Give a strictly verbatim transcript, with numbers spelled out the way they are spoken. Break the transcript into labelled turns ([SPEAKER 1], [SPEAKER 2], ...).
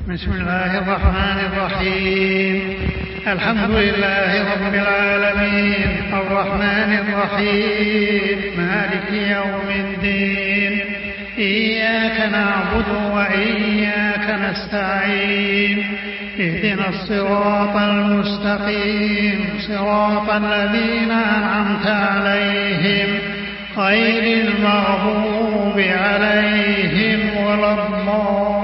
[SPEAKER 1] بسم الله الرحمن الرحيم. الحمد لله رب العالمين الرحمن الرحيم مالك يوم الدين. إياك نعبد وإياك نستعين. اهدنا الصراط المستقيم صراط الذين أنعمت عليهم غير المغضوب عليهم ولا الضالين.